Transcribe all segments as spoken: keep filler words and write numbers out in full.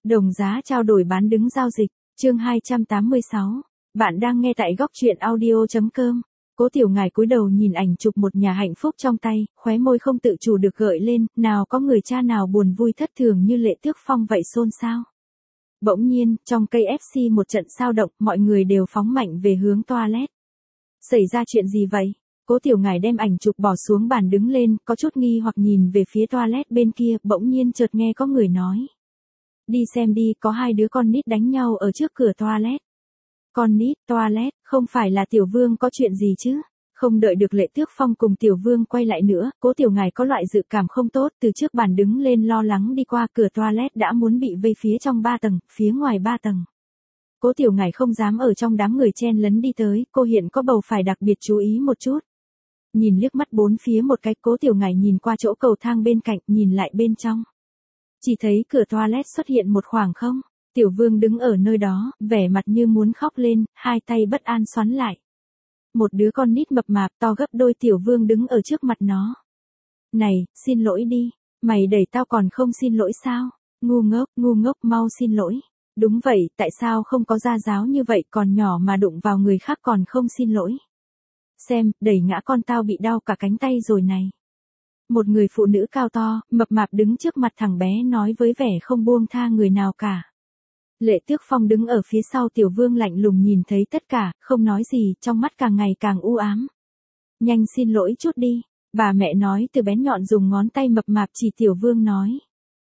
Đồng giá trao đổi bán đứng giao dịch, chương hai trăm tám mươi sáu. Bạn đang nghe tại góc truyện audio.com. Cố Tiểu Ngải cúi đầu nhìn ảnh chụp một nhà hạnh phúc trong tay, khóe môi không tự chủ được gợi lên, nào có người cha nào buồn vui thất thường như Lệ Tước Phong vậy xôn xao. Bỗng nhiên, trong cây ép xê một trận sao động, mọi người đều phóng mạnh về hướng toilet. Xảy ra chuyện gì vậy? Cố Tiểu Ngải đem ảnh chụp bỏ xuống bàn đứng lên, có chút nghi hoặc nhìn về phía toilet bên kia, bỗng nhiên chợt nghe có người nói. Đi xem đi, có hai đứa con nít đánh nhau ở trước cửa toilet. Con nít, toilet, không phải là Tiểu Vương có chuyện gì chứ? Không đợi được Lệ Tước Phong cùng Tiểu Vương quay lại nữa, Cố Tiểu Ngải có loại dự cảm không tốt, từ trước bàn đứng lên lo lắng đi qua cửa toilet đã muốn bị vây phía trong ba tầng, phía ngoài ba tầng. Cố Tiểu Ngải không dám ở trong đám người chen lấn đi tới, cô hiện có bầu phải đặc biệt chú ý một chút. Nhìn liếc mắt bốn phía một cái, Cố Tiểu Ngải nhìn qua chỗ cầu thang bên cạnh, nhìn lại bên trong. Chỉ thấy cửa toilet xuất hiện một khoảng không, Tiểu Vương đứng ở nơi đó, vẻ mặt như muốn khóc lên, hai tay bất an xoắn lại. Một đứa con nít mập mạp to gấp đôi Tiểu Vương đứng ở trước mặt nó. Này, xin lỗi đi, mày đẩy tao còn không xin lỗi sao? Ngu ngốc, ngu ngốc, mau xin lỗi. Đúng vậy, tại sao không có gia giáo như vậy, còn nhỏ mà đụng vào người khác còn không xin lỗi? Xem, đẩy ngã con tao bị đau cả cánh tay rồi này. Một người phụ nữ cao to, mập mạp đứng trước mặt thằng bé nói với vẻ không buông tha người nào cả. Lệ Tước Phong đứng ở phía sau Tiểu Vương lạnh lùng nhìn thấy tất cả, không nói gì, trong mắt càng ngày càng u ám. Nhanh xin lỗi chút đi, bà mẹ nói từ bén nhọn dùng ngón tay mập mạp chỉ Tiểu Vương nói.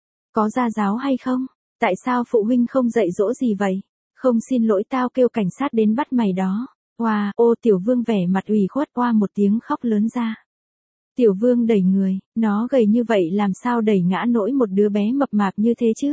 Có gia giáo hay không? Tại sao phụ huynh không dạy dỗ gì vậy? Không xin lỗi tao kêu cảnh sát đến bắt mày đó. Oa, ô Tiểu Vương vẻ mặt ủy khuất oa một tiếng khóc lớn ra. Tiểu Vương đẩy người, nó gầy như vậy làm sao đẩy ngã nổi một đứa bé mập mạp như thế chứ?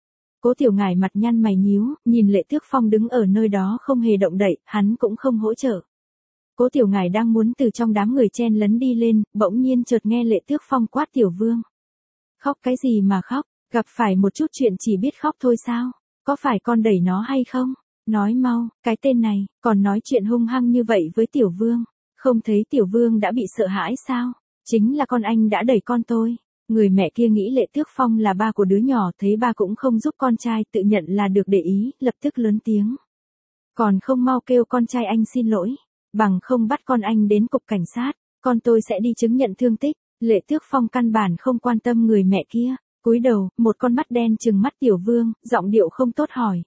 Cố Tiểu Ngải mặt nhăn mày nhíu, nhìn Lệ Tước Phong đứng ở nơi đó không hề động đậy, hắn cũng không hỗ trợ. Cố Tiểu Ngải đang muốn từ trong đám người chen lấn đi lên, bỗng nhiên chợt nghe Lệ Tước Phong quát Tiểu Vương. Khóc cái gì mà khóc, gặp phải một chút chuyện chỉ biết khóc thôi sao? Có phải con đẩy nó hay không? Nói mau, cái tên này, còn nói chuyện hung hăng như vậy với Tiểu Vương. Không thấy Tiểu Vương đã bị sợ hãi sao? Chính là con anh đã đẩy con tôi. Người mẹ kia nghĩ Lệ Tước Phong là ba của đứa nhỏ, thấy ba cũng không giúp con trai, tự nhận là được để ý, lập tức lớn tiếng. Còn không mau kêu con trai anh xin lỗi, bằng không bắt con anh đến cục cảnh sát, con tôi sẽ đi chứng nhận thương tích. Lệ Tước Phong căn bản không quan tâm người mẹ kia, cúi đầu, một con mắt đen trừng mắt Tiểu Vương, giọng điệu không tốt hỏi.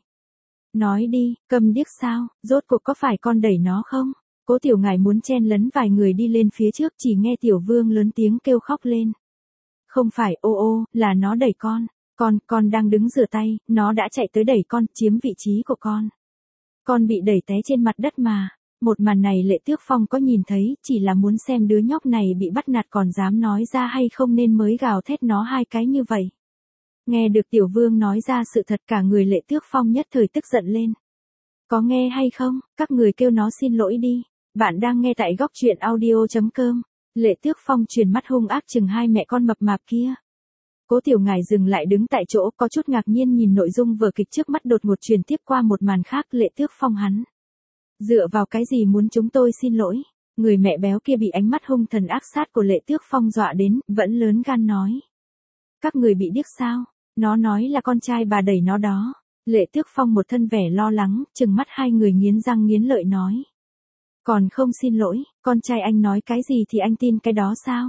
Nói đi, câm điếc sao, rốt cuộc có phải con đẩy nó không? Cố Tiểu Ngải muốn chen lấn vài người đi lên phía trước, chỉ nghe Tiểu Vương lớn tiếng kêu khóc lên. Không phải, ô ô, là nó đẩy con. Con, con đang đứng rửa tay, nó đã chạy tới đẩy con, chiếm vị trí của con. Con bị đẩy té trên mặt đất mà. Một màn này Lệ Tước Phong có nhìn thấy, chỉ là muốn xem đứa nhóc này bị bắt nạt còn dám nói ra hay không nên mới gào thét nó hai cái như vậy. Nghe được Tiểu Vương nói ra sự thật, cả người Lệ Tước Phong nhất thời tức giận lên. Có nghe hay không, các người kêu nó xin lỗi đi. Bạn đang nghe tại góc truyện audio.com. Lệ Tước Phong truyền mắt hung ác chừng hai mẹ con mập mạp kia. Cố Tiểu Ngải dừng lại đứng tại chỗ, có chút ngạc nhiên nhìn nội dung vở kịch trước mắt đột ngột truyền tiếp qua một màn khác. Lệ Tước Phong hắn. Dựa vào cái gì muốn chúng tôi xin lỗi? Người mẹ béo kia bị ánh mắt hung thần ác sát của Lệ Tước Phong dọa đến, vẫn lớn gan nói. Các người bị điếc sao? Nó nói là con trai bà đẩy nó đó. Lệ Tước Phong một thân vẻ lo lắng, chừng mắt hai người nghiến răng nghiến lợi nói. Còn không xin lỗi, con trai anh nói cái gì thì anh tin cái đó sao?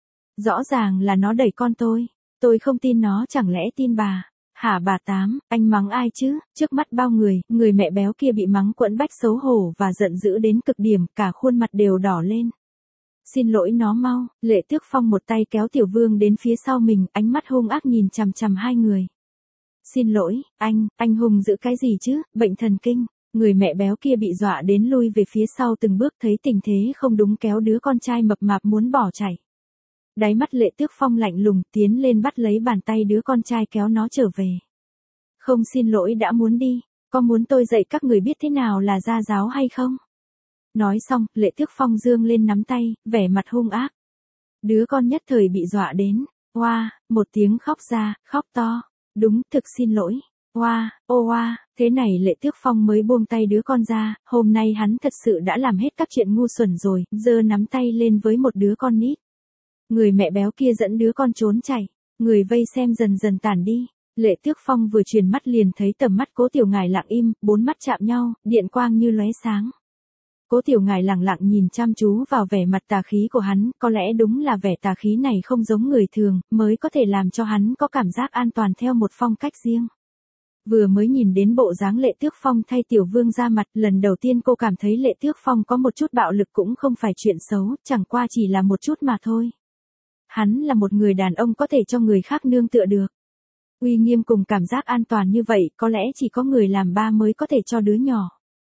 Rõ ràng là nó đẩy con tôi, tôi không tin nó, chẳng lẽ tin bà? Hả bà Tám, anh mắng ai chứ? Trước mắt bao người, người mẹ béo kia bị mắng quẫn bách xấu hổ và giận dữ đến cực điểm, cả khuôn mặt đều đỏ lên. Xin lỗi nó mau. Lệ Tước Phong một tay kéo Tiểu Vương đến phía sau mình, ánh mắt hung ác nhìn chằm chằm hai người. Xin lỗi, anh, anh hùng giữ cái gì chứ, bệnh thần kinh. Người mẹ béo kia bị dọa đến lui về phía sau từng bước, thấy tình thế không đúng kéo đứa con trai mập mạp muốn bỏ chạy. Đáy mắt Lệ Tước Phong lạnh lùng, tiến lên bắt lấy bàn tay đứa con trai kéo nó trở về. Không xin lỗi đã muốn đi, có muốn tôi dạy các người biết thế nào là gia giáo hay không? Nói xong, Lệ Tước Phong giương lên nắm tay, vẻ mặt hung ác. Đứa con nhất thời bị dọa đến, oa, một tiếng khóc ra, khóc to. Đúng, thực xin lỗi. Oa, ô oa, thế này Lệ Tước Phong mới buông tay đứa con ra, hôm nay hắn thật sự đã làm hết các chuyện ngu xuẩn rồi, giơ nắm tay lên với một đứa con nít. Người mẹ béo kia dẫn đứa con trốn chạy, người vây xem dần dần tản đi. Lệ Tước Phong vừa chuyển mắt liền thấy tầm mắt Cố Tiểu Ngải lặng im, bốn mắt chạm nhau, điện quang như lóe sáng. Cố Tiểu Ngải lặng lặng nhìn chăm chú vào vẻ mặt tà khí của hắn, có lẽ đúng là vẻ tà khí này không giống người thường, mới có thể làm cho hắn có cảm giác an toàn theo một phong cách riêng. Vừa mới nhìn đến bộ dáng Lệ Tước Phong thay Tiểu Vương ra mặt, lần đầu tiên cô cảm thấy Lệ Tước Phong có một chút bạo lực cũng không phải chuyện xấu, chẳng qua chỉ là một chút mà thôi. Hắn là một người đàn ông có thể cho người khác nương tựa được. Uy nghiêm cùng cảm giác an toàn như vậy, có lẽ chỉ có người làm ba mới có thể cho đứa nhỏ.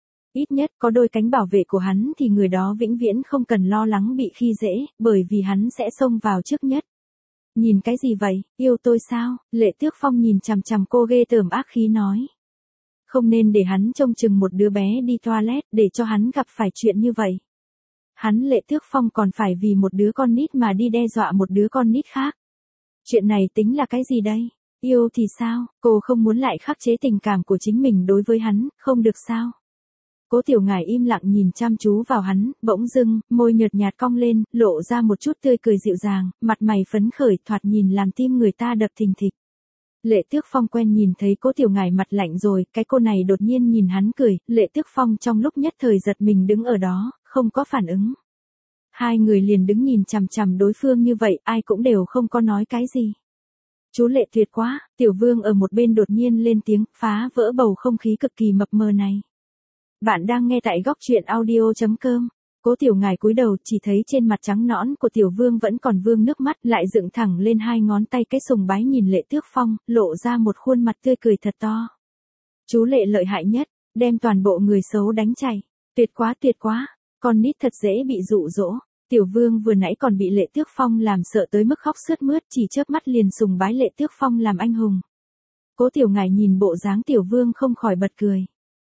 Ít nhất có đôi cánh bảo vệ của hắn thì người đó vĩnh viễn không cần lo lắng bị khi dễ, bởi vì hắn sẽ xông vào trước nhất. Nhìn cái gì vậy, yêu tôi sao? Lệ Tước Phong nhìn chằm chằm cô ghê tởm ác khí nói. Không nên để hắn trông chừng một đứa bé đi toilet để cho hắn gặp phải chuyện như vậy. Hắn Lệ Tước Phong còn phải vì một đứa con nít mà đi đe dọa một đứa con nít khác. Chuyện này tính là cái gì đây? Yêu thì sao, cô không muốn lại khắc chế tình cảm của chính mình đối với hắn, không được sao? Cố Tiểu Ngải im lặng nhìn chăm chú vào hắn, bỗng dưng, môi nhợt nhạt cong lên, lộ ra một chút tươi cười dịu dàng, mặt mày phấn khởi, thoạt nhìn làm tim người ta đập thình thịch. Lệ Tước Phong quen nhìn thấy Cố Tiểu Ngải mặt lạnh rồi, cái cô này đột nhiên nhìn hắn cười, Lệ Tước Phong trong lúc nhất thời giật mình đứng ở đó, không có phản ứng. Hai người liền đứng nhìn chằm chằm đối phương như vậy, ai cũng đều không có nói cái gì. Chú Lệ tuyệt quá, Tiểu Vương ở một bên đột nhiên lên tiếng, phá vỡ bầu không khí cực kỳ mập mờ này. Bạn đang nghe tại góc truyện audio chấm com. Cố Tiểu Ngải cúi đầu, chỉ thấy trên mặt trắng nõn của Tiểu Vương vẫn còn vương nước mắt, lại dựng thẳng lên hai ngón tay cái sùng bái nhìn Lệ Tước Phong, lộ ra một khuôn mặt tươi cười thật to. Chú Lệ lợi hại nhất, đem toàn bộ người xấu đánh chảy. Tuyệt quá tuyệt quá, con nít thật dễ bị dụ dỗ. Tiểu Vương vừa nãy còn bị Lệ Tước Phong làm sợ tới mức khóc sướt mướt, chỉ chớp mắt liền sùng bái Lệ Tước Phong làm anh hùng. Cố Tiểu Ngải nhìn bộ dáng Tiểu Vương không khỏi bật cười.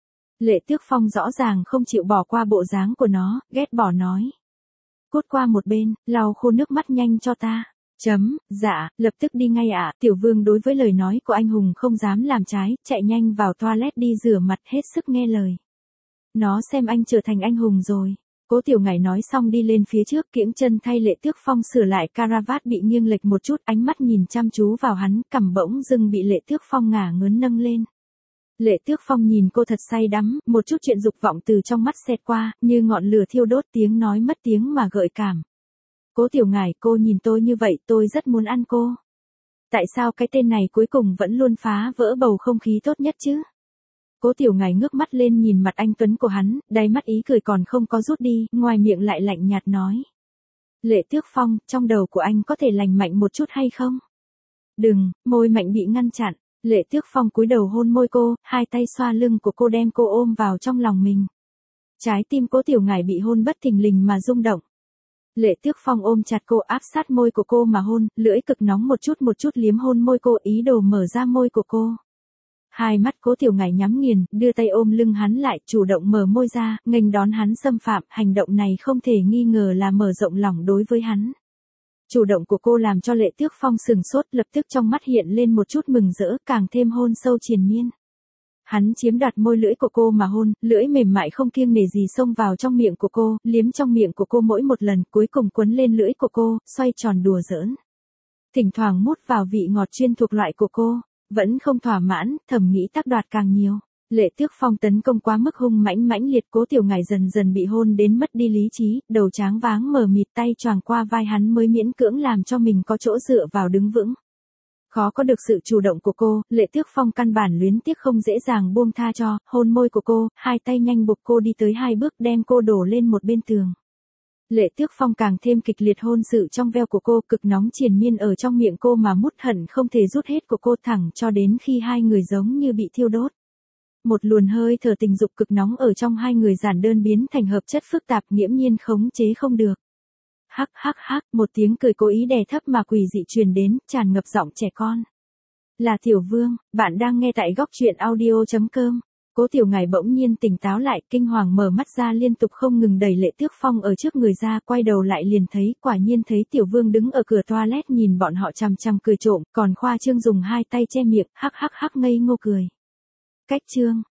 Lệ Tước Phong rõ ràng không chịu bỏ qua bộ dáng của nó, ghét bỏ nói. Cút qua một bên, lau khô nước mắt nhanh cho ta. Chấm, dạ, lập tức đi ngay ạ. Tiểu Vương đối với lời nói của anh hùng không dám làm trái, chạy nhanh vào toilet đi rửa mặt hết sức nghe lời. Nó xem anh trở thành anh hùng rồi. Cố Tiểu Ngải nói xong đi lên phía trước, kiễng chân thay Lệ Tước Phong sửa lại caravat bị nghiêng lệch một chút, ánh mắt nhìn chăm chú vào hắn, cằm bỗng dưng bị Lệ Tước Phong ngả ngớn nâng lên. Lệ Tước Phong nhìn cô thật say đắm, một chút chuyện dục vọng từ trong mắt xẹt qua, như ngọn lửa thiêu đốt, tiếng nói mất tiếng mà gợi cảm. Cố Tiểu Ngải, cô nhìn tôi như vậy, tôi rất muốn ăn cô. Tại sao cái tên này cuối cùng vẫn luôn phá vỡ bầu không khí tốt nhất chứ? Cố Tiểu Ngải ngước mắt lên nhìn mặt anh tuấn của hắn, đáy mắt ý cười còn không có rút đi, ngoài miệng lại lạnh nhạt nói. Lệ Tước Phong, trong đầu của anh có thể lành mạnh một chút hay không? Đừng, môi mạnh bị ngăn chặn. Lệ Tước Phong cúi đầu hôn môi cô, hai tay xoa lưng của cô đem cô ôm vào trong lòng mình. Trái tim Cố Tiểu Ngải bị hôn bất thình lình mà rung động. Lệ Tước Phong ôm chặt cô, áp sát môi của cô mà hôn, lưỡi cực nóng một chút một chút liếm hôn môi cô, ý đồ mở ra môi của cô. Hai mắt Cố Tiểu Ngải nhắm nghiền, đưa tay ôm lưng hắn lại, chủ động mở môi ra, nghênh đón hắn xâm phạm, hành động này không thể nghi ngờ là mở rộng lòng đối với hắn. Chủ động của cô làm cho Lệ Tước Phong sừng sốt, lập tức trong mắt hiện lên một chút mừng rỡ, càng thêm hôn sâu triền miên. Hắn chiếm đoạt môi lưỡi của cô mà hôn, lưỡi mềm mại không kiêng nể gì xông vào trong miệng của cô, liếm trong miệng của cô mỗi một lần, cuối cùng quấn lên lưỡi của cô, xoay tròn đùa giỡn. Thỉnh thoảng mút vào vị ngọt chuyên thuộc loại của cô, vẫn không thỏa mãn, thầm nghĩ tác đoạt càng nhiều. Lệ Tước Phong tấn công quá mức hung mãnh mãnh liệt, Cố Tiểu Ngải dần dần bị hôn đến mất đi lý trí, đầu tráng váng mờ mịt, tay choàng qua vai hắn mới miễn cưỡng làm cho mình có chỗ dựa vào đứng vững. Khó có được sự chủ động của cô, Lệ Tước Phong căn bản luyến tiếc không dễ dàng buông tha cho, hôn môi của cô, hai tay nhanh buộc cô đi tới hai bước đem cô đổ lên một bên tường. Lệ Tước Phong càng thêm kịch liệt hôn sự trong veo của cô, cực nóng triền miên ở trong miệng cô mà mút hận không thể rút hết của cô, thẳng cho đến khi hai người giống như bị thiêu đốt. Một luồn hơi thở tình dục cực nóng ở trong hai người giản đơn biến thành hợp chất phức tạp, nghiễm nhiên khống chế không được. Hắc hắc hắc, một tiếng cười cố ý đè thấp mà quỷ dị truyền đến, tràn ngập giọng trẻ con. Là Tiểu Vương, bạn đang nghe tại góc truyện audio chấm com. Cố Tiểu Ngải bỗng nhiên tỉnh táo lại, kinh hoàng mở mắt ra, liên tục không ngừng đẩy Lệ Tước Phong ở trước người ra, quay đầu lại liền thấy, quả nhiên thấy Tiểu Vương đứng ở cửa toilet nhìn bọn họ chằm chằm cười trộm, còn khoa trương dùng hai tay che miệng, hắc hắc hắc ngây ngô cười. Cách chương